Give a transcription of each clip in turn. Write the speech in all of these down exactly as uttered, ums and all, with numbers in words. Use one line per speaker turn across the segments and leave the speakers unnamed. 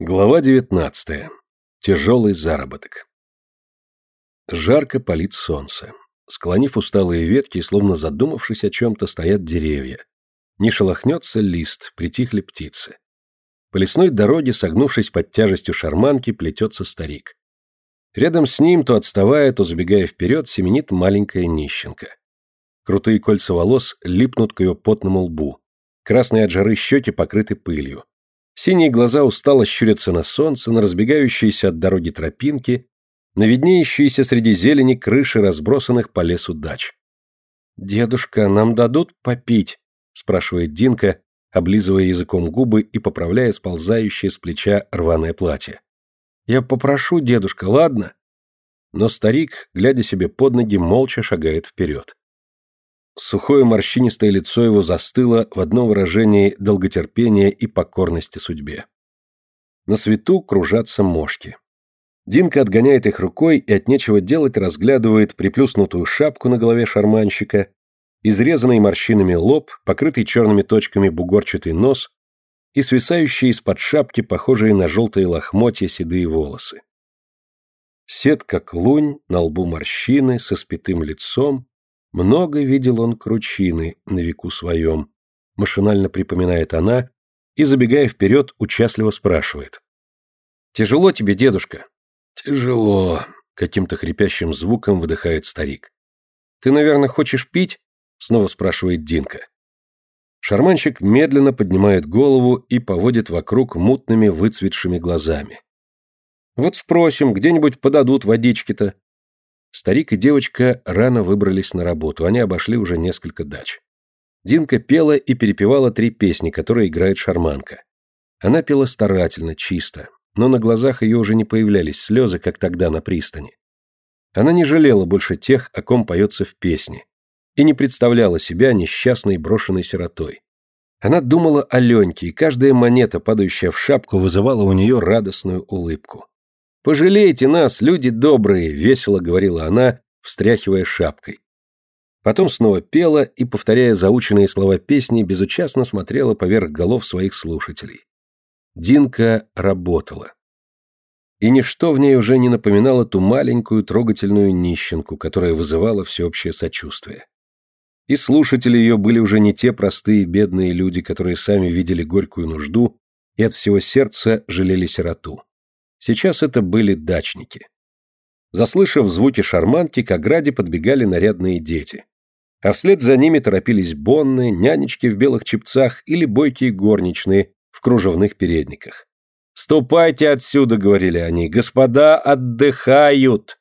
Глава девятнадцатая. Тяжелый заработок. Жарко палит солнце. Склонив усталые ветки, словно задумавшись о чем-то, стоят деревья. Не шелохнется лист, притихли птицы. По лесной дороге, согнувшись под тяжестью шарманки, плетется старик. Рядом с ним, то отставая, то забегая вперед, семенит маленькая нищенка. Крутые кольца волос липнут к ее потному лбу. Красные от жары щеки покрыты пылью. Синие глаза устало щурятся на солнце, на разбегающиеся от дороги тропинки, на виднеющиеся среди зелени крыши разбросанных по лесу дач. «Дедушка, нам дадут попить?» — спрашивает Динка, облизывая языком губы и поправляя сползающее с плеча рваное платье. «Я попрошу, дедушка, ладно?» Но старик, глядя себе под ноги, молча шагает вперед. Сухое морщинистое лицо его застыло в одном выражении долготерпения и покорности судьбе. На свету кружатся мошки. Динка отгоняет их рукой и от нечего делать разглядывает приплюснутую шапку на голове шарманщика, изрезанный морщинами лоб, покрытый черными точками бугорчатый нос и свисающие из-под шапки, похожие на желтые лохмотья, седые волосы. Сед как лунь, на лбу морщины, со спитым лицом. Много видел он кручины на веку своем, машинально припоминает она и, забегая вперед, участливо спрашивает. «Тяжело тебе, дедушка?» «Тяжело», — каким-то хрипящим звуком выдыхает старик. «Ты, наверное, хочешь пить?» — снова спрашивает Динка. Шарманщик медленно поднимает голову и поводит вокруг мутными выцветшими глазами. «Вот спросим, где-нибудь подадут водички-то». Старик и девочка рано выбрались на работу, они обошли уже несколько дач. Динка пела и перепевала три песни, которые играет шарманка. Она пела старательно, чисто, но на глазах ее уже не появлялись слезы, как тогда на пристани. Она не жалела больше тех, о ком поется в песне, и не представляла себя несчастной брошенной сиротой. Она думала о Леньке, и каждая монета, падающая в шапку, вызывала у нее радостную улыбку. «Пожалейте нас, люди добрые», — весело говорила она, встряхивая шапкой. Потом снова пела и, повторяя заученные слова песни, безучастно смотрела поверх голов своих слушателей. Динка работала. И ничто в ней уже не напоминало ту маленькую трогательную нищенку, которая вызывала всеобщее сочувствие. И слушатели ее были уже не те простые бедные люди, которые сами видели горькую нужду и от всего сердца жалели сироту. Сейчас это были дачники. Заслышав звуки шарманки, к ограде подбегали нарядные дети. А вслед за ними торопились бонны, нянечки в белых чепцах или бойкие горничные в кружевных передниках. «Ступайте отсюда», — говорили они, — «господа отдыхают».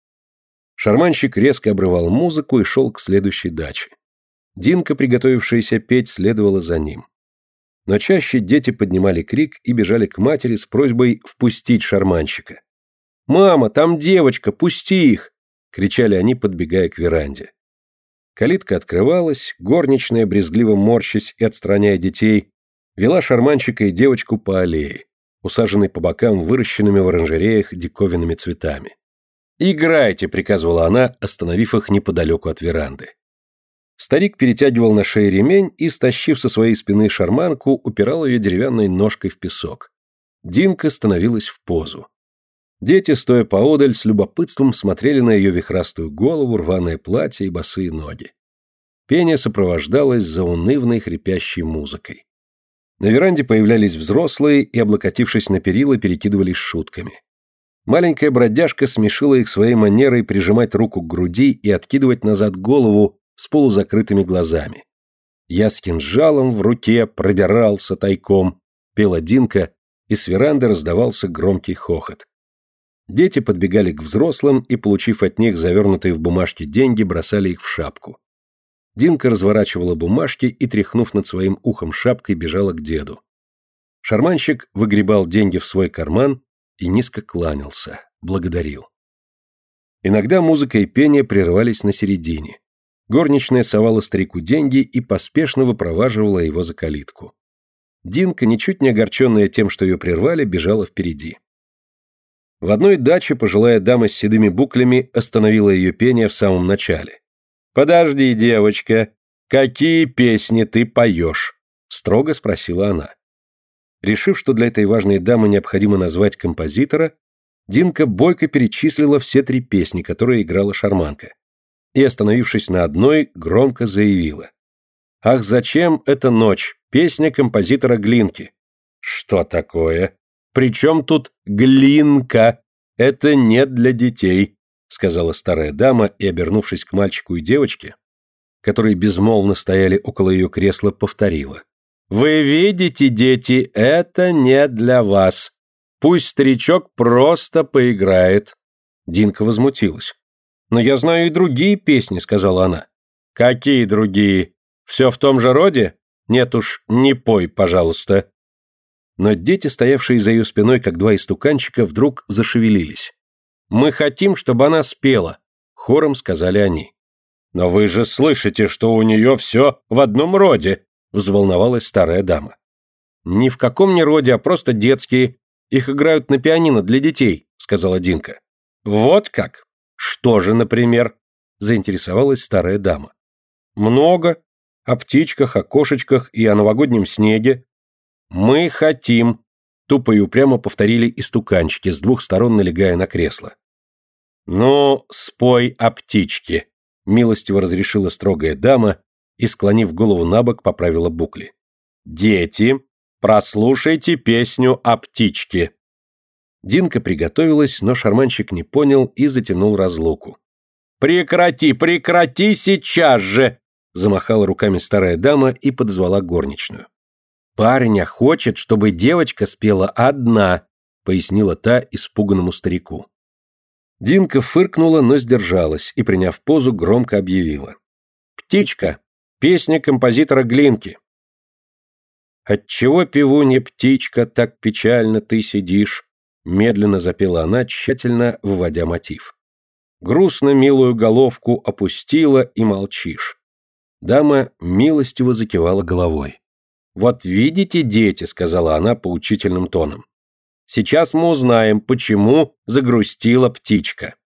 Шарманщик резко обрывал музыку и шел к следующей даче. Динка, приготовившаяся петь, следовала за ним. Но чаще дети поднимали крик и бежали к матери с просьбой впустить шарманщика. «Мама, там девочка, пусти их!» — кричали они, подбегая к веранде. Калитка открывалась, горничная, брезгливо морщась и отстраняя детей, вела шарманщика и девочку по аллее, усаженной по бокам выращенными в оранжереях диковинными цветами. «Играйте!» — приказывала она, остановив их неподалеку от веранды. Старик перетягивал на шее ремень и, стащив со своей спины шарманку, упирал ее деревянной ножкой в песок. Динка становилась в позу. Дети, стоя поодаль, с любопытством смотрели на ее вихрастую голову, рваное платье и босые ноги. Пение сопровождалось заунывной хрипящей музыкой. На веранде появлялись взрослые и, облокотившись на перила, перекидывались шутками. Маленькая бродяжка смешила их своей манерой прижимать руку к груди и откидывать назад голову с полузакрытыми глазами. «Я с кинжалом в руке пробирался тайком», — пела Динка, и с веранды раздавался громкий хохот. Дети подбегали к взрослым и, получив от них завернутые в бумажки деньги, бросали их в шапку. Динка разворачивала бумажки и, тряхнув над своим ухом шапкой, бежала к деду. Шарманщик выгребал деньги в свой карман и низко кланялся, благодарил. Иногда музыка и пение прерывались на середине. Горничная совала старику деньги и поспешно выпроваживала его за калитку. Динка, ничуть не огорченная тем, что ее прервали, бежала впереди. В одной даче пожилая дама с седыми буклями остановила ее пение в самом начале. «Подожди, девочка, какие песни ты поешь?» — строго спросила она. Решив, что для этой важной дамы необходимо назвать композитора, Динка бойко перечислила все три песни, которые играла шарманка, и, остановившись на одной, громко заявила: «Ах, зачем эта ночь? Песня композитора Глинки». «Что такое? Причем тут Глинка? Это не для детей», — сказала старая дама и, обернувшись к мальчику и девочке, которые безмолвно стояли около ее кресла, повторила: «Вы видите, дети, это не для вас. Пусть старичок просто поиграет». Динка возмутилась. «Но я знаю и другие песни», — сказала она. «Какие другие? Все в том же роде? Нет уж, не пой, пожалуйста». Но дети, стоявшие за ее спиной, как два истуканчика, вдруг зашевелились. «Мы хотим, чтобы она спела», — хором сказали они. «Но вы же слышите, что у нее все в одном роде», — взволновалась старая дама. «Ни в каком не роде, а просто детские. Их играют на пианино для детей», — сказала Динка. «Вот как? Что же, например?» — заинтересовалась старая дама. «Много. О птичках, о кошечках и о новогоднем снеге». «Мы хотим», — тупо и упрямо повторили истуканчики, с двух сторон налегая на кресло. «Ну, спой о птичке», — милостиво разрешила строгая дама и, склонив голову набок, поправила букли. «Дети, прослушайте песню о птичке». Динка приготовилась, но шарманщик не понял и затянул разлуку. «Прекрати, прекрати сейчас же!» — замахала руками старая дама и подозвала горничную. «Парень хочет, чтобы девочка спела одна», — пояснила та испуганному старику. Динка фыркнула, но сдержалась и, приняв позу, громко объявила: «Птичка! Песня композитора Глинки!» «Отчего, певунья птичка, так печально ты сидишь?» Медленно запела она, тщательно выводя мотив. «Грустно милую головку опустила и молчишь». Дама милостиво закивала головой. «Вот видите, дети», — сказала она поучительным тоном. «Сейчас мы узнаем, почему загрустила птичка».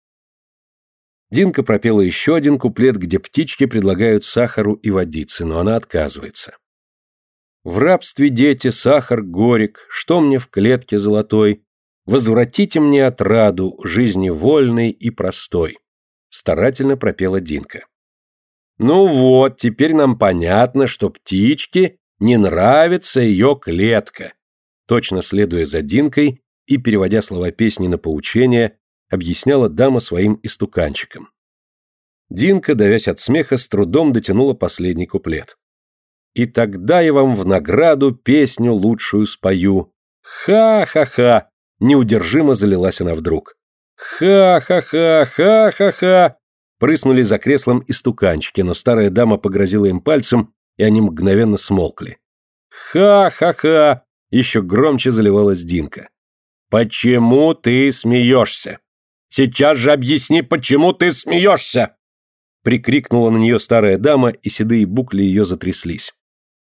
Динка пропела еще один куплет, где птички предлагают сахару и водицы, но она отказывается. «В рабстве, дети, сахар горек, что мне в клетке золотой? Возвратите мне отраду жизни вольной и простой», — старательно пропела Динка. «Ну вот, теперь нам понятно, что птичке не нравится ее клетка», точно следуя за Динкой и переводя слова песни на поучение, объясняла дама своим истуканчикам. Динка, давясь от смеха, с трудом дотянула последний куплет. «И тогда я вам в награду песню лучшую спою. Ха-ха-ха!» Неудержимо залилась она вдруг. «Ха-ха-ха! Ха-ха-ха!» Прыснули за креслом истуканчики, но старая дама погрозила им пальцем, и они мгновенно смолкли. «Ха-ха-ха!» — еще громче заливалась Динка. «Почему ты смеешься? Сейчас же объясни, почему ты смеешься!» Прикрикнула на нее старая дама, и седые букли ее затряслись.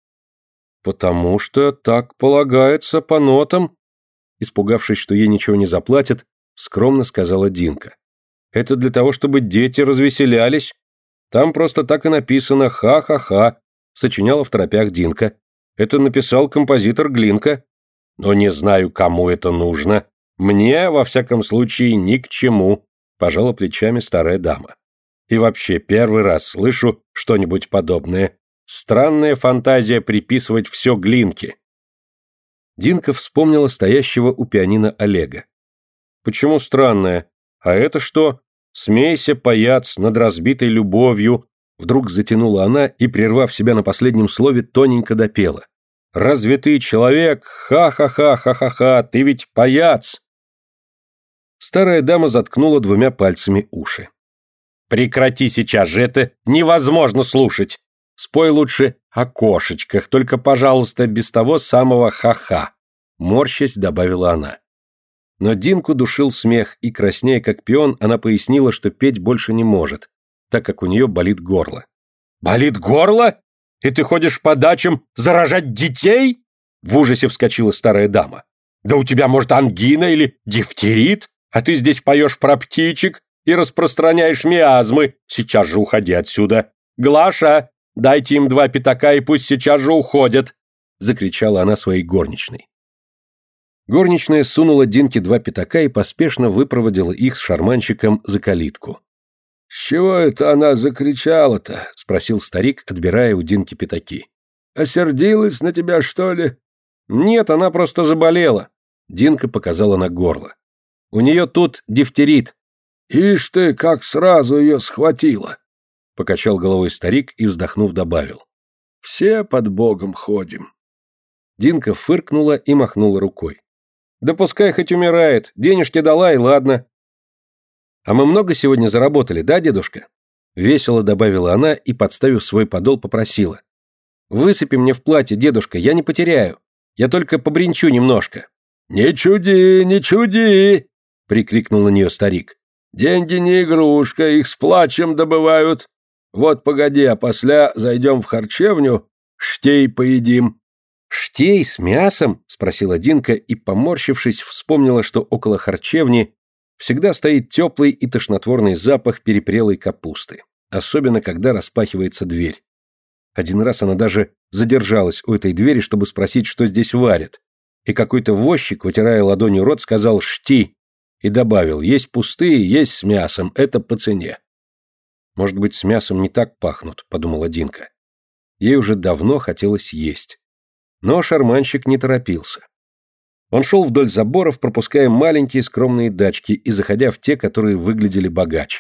«Потому что так полагается по нотам», испугавшись, что ей ничего не заплатят, скромно сказала Динка. «Это для того, чтобы дети развеселялись. Там просто так и написано «ха-ха-ха», сочиняла в торопях Динка. Это написал композитор Глинка. Но не знаю, кому это нужно. Мне, во всяком случае, ни к чему», пожала плечами старая дама. «И вообще, первый раз слышу что-нибудь подобное. Странная фантазия приписывать все Глинке». Динка вспомнила стоящего у пианино Олега. «Почему странная? А это что? Смейся, паяц, над разбитой любовью», вдруг затянула она и, прервав себя на последнем слове, тоненько допела. «Разве ты человек? Ха-ха-ха-ха-ха-ха, ты ведь паяц!» Старая дама заткнула двумя пальцами уши. «Прекрати сейчас же, это невозможно слушать! Спой лучше о кошечках, только, пожалуйста, без того самого ха-ха», морщась добавила она. Но Динку душил смех, и, краснея как пион, она пояснила, что петь больше не может, так как у нее болит горло. «Болит горло? И ты ходишь по дачам заражать детей?» В ужасе вскочила старая дама. «Да у тебя, может, ангина или дифтерит? А ты здесь поешь про птичек и распространяешь миазмы. Сейчас же уходи отсюда. Глаша, дайте им два пятака и пусть сейчас же уходят!» Закричала она своей горничной. Горничная сунула Динке два пятака и поспешно выпроводила их с шарманщиком за калитку.
«С чего это она закричала-то?» —
спросил старик, отбирая у Динки пятаки.
«Осердилась на тебя, что ли?»
«Нет, она просто заболела». Динка показала на горло. «У нее тут дифтерит».
«Ишь ты, как сразу ее схватила!»
— покачал головой старик и, вздохнув, добавил.
«Все под Богом ходим».
Динка фыркнула и махнула рукой. «Да пускай хоть умирает, денежки дала и ладно». «А мы много сегодня заработали, да, дедушка?» Весело добавила она и, подставив свой подол, попросила. «Высыпи мне в платье, дедушка, я не потеряю. Я только побринчу немножко».
«Не чуди, не чуди!» —
прикрикнул на нее старик.
«Деньги не игрушка, их с плачем добывают. Вот погоди, а после зайдем в харчевню, штей поедим».
«Штей с мясом?» — спросила Динка и, поморщившись, вспомнила, что около харчевни всегда стоит теплый и тошнотворный запах перепрелой капусты, особенно когда распахивается дверь. Один раз она даже задержалась у этой двери, чтобы спросить, что здесь варят, и какой-то возчик, вытирая ладонью рот, сказал «шти» и добавил «есть пустые, есть с мясом, это по цене». «Может быть, с мясом не так пахнут», — подумала Динка. Ей уже давно хотелось есть. Но шарманщик не торопился. Он шел вдоль заборов, пропуская маленькие скромные дачки и заходя в те, которые выглядели богаче.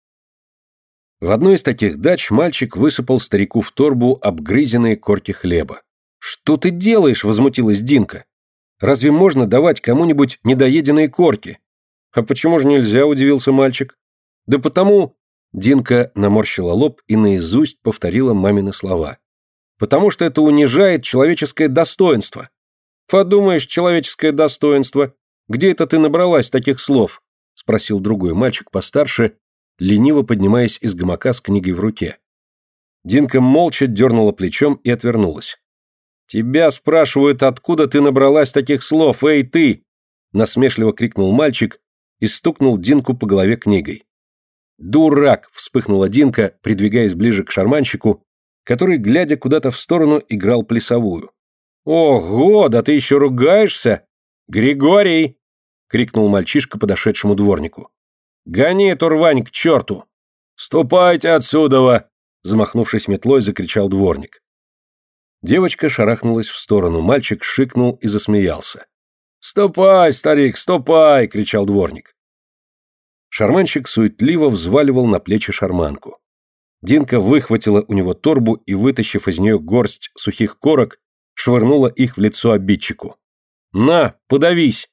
В одной из таких дач мальчик высыпал старику в торбу обгрызенные корки хлеба. «Что ты делаешь?» — возмутилась Динка. «Разве можно давать кому-нибудь недоеденные корки?» «А почему же нельзя?» — удивился мальчик. «Да потому...» — Динка наморщила лоб и наизусть повторила мамины слова. «Потому что это унижает человеческое достоинство». «Подумаешь, человеческое достоинство. Где это ты набралась таких слов?» — спросил другой мальчик постарше, лениво поднимаясь из гамака с книгой в руке. Динка молча дернула плечом и отвернулась. «Тебя спрашивают, откуда ты набралась таких слов, эй, ты!» — насмешливо крикнул мальчик и стукнул Динку по голове книгой. «Дурак!» — вспыхнула Динка, придвигаясь ближе к шарманщику, который, глядя куда-то в сторону, играл плясовую. «Ого, да ты еще ругаешься! Григорий!» — крикнул мальчишка подошедшему дворнику. «Гони эту рвань к черту!»
«Ступайте отсюда!» —
замахнувшись метлой, закричал дворник. Девочка шарахнулась в сторону, мальчик шикнул и засмеялся.
«Ступай, старик, ступай!» — кричал дворник.
Шарманщик суетливо взваливал на плечи шарманку. Динка выхватила у него торбу и, вытащив из нее горсть сухих корок, швырнула их в лицо обидчику. «На, подавись!»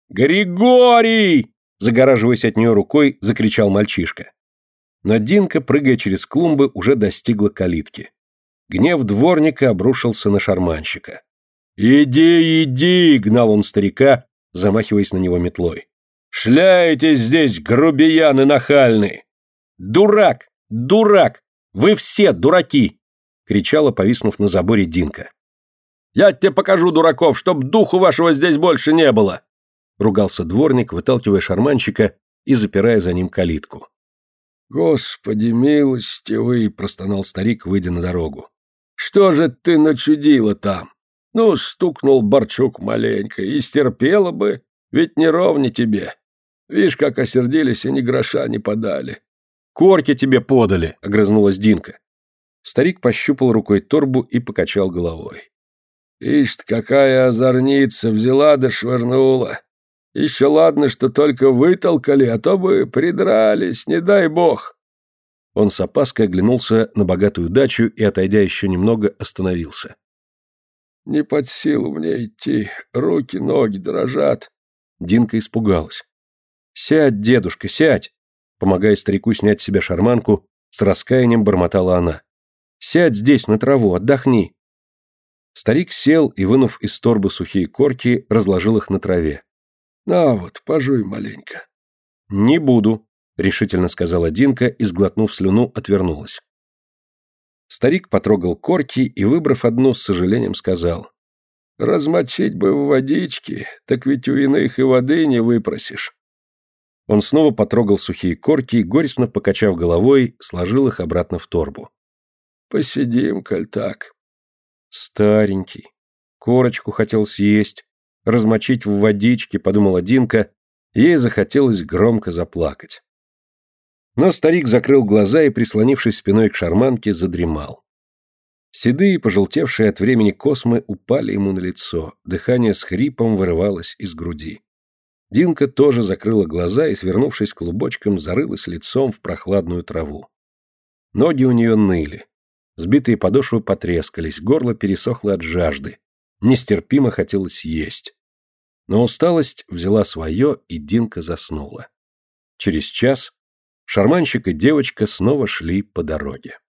«Григорий!» — загораживаясь от нее рукой, закричал мальчишка. Но Динка, прыгая через клумбы, уже достигла калитки. Гнев дворника обрушился на шарманщика. «Иди, иди!» — гнал он старика, замахиваясь на него метлой. «Шляетесь здесь, грубияны нахальные!» «Дурак! Дурак! Вы все дураки!» — кричала, повиснув на заборе Динка.
«Я тебе покажу дураков, чтоб духу вашего здесь больше не было!»
— ругался дворник, выталкивая шарманщика и запирая за ним калитку.
«Господи милостивый!» — простонал старик, выйдя на дорогу. «Что же ты начудила там? Ну, стукнул Борчук маленько, и стерпела бы, ведь не ровни тебе. Вишь, как осердились и ни гроша не подали».
«Корки тебе подали!» — огрызнулась Динка. Старик пощупал рукой торбу и покачал головой.
«Ишь ты, какая озорница, взяла да швырнула. Еще ладно, что только вытолкали, а то бы придрались, не дай бог».
Он с опаской оглянулся на богатую дачу и, отойдя еще немного, остановился.
«Не под силу мне идти, руки, ноги дрожат».
Динка испугалась. «Сядь, дедушка, сядь!» Помогая старику снять с себя шарманку, с раскаянием бормотала она. «Сядь здесь, на траву, отдохни». Старик сел и, вынув из торбы сухие корки, разложил их на траве.
«На вот, пожуй маленько».
«Не буду», — решительно сказала Динка и, сглотнув слюну, отвернулась. Старик потрогал корки и, выбрав одну, с сожалением сказал.
«Размочить бы в водичке, так ведь у иных и воды не выпросишь».
Он снова потрогал сухие корки и, горестно покачав головой, сложил их обратно в торбу.
«Посидим, коль так».
Старенький. Корочку хотел съесть, размочить в водичке, подумала Динка, ей захотелось громко заплакать. Но старик закрыл глаза и, прислонившись спиной к шарманке, задремал. Седые, пожелтевшие от времени космы упали ему на лицо, дыхание с хрипом вырывалось из груди. Динка тоже закрыла глаза и, свернувшись клубочком, зарылась лицом в прохладную траву. Ноги у нее ныли, сбитые подошвы потрескались, горло пересохло от жажды, нестерпимо хотелось есть. Но усталость взяла свое, и Динка заснула. Через час шарманщик и девочка снова шли по дороге.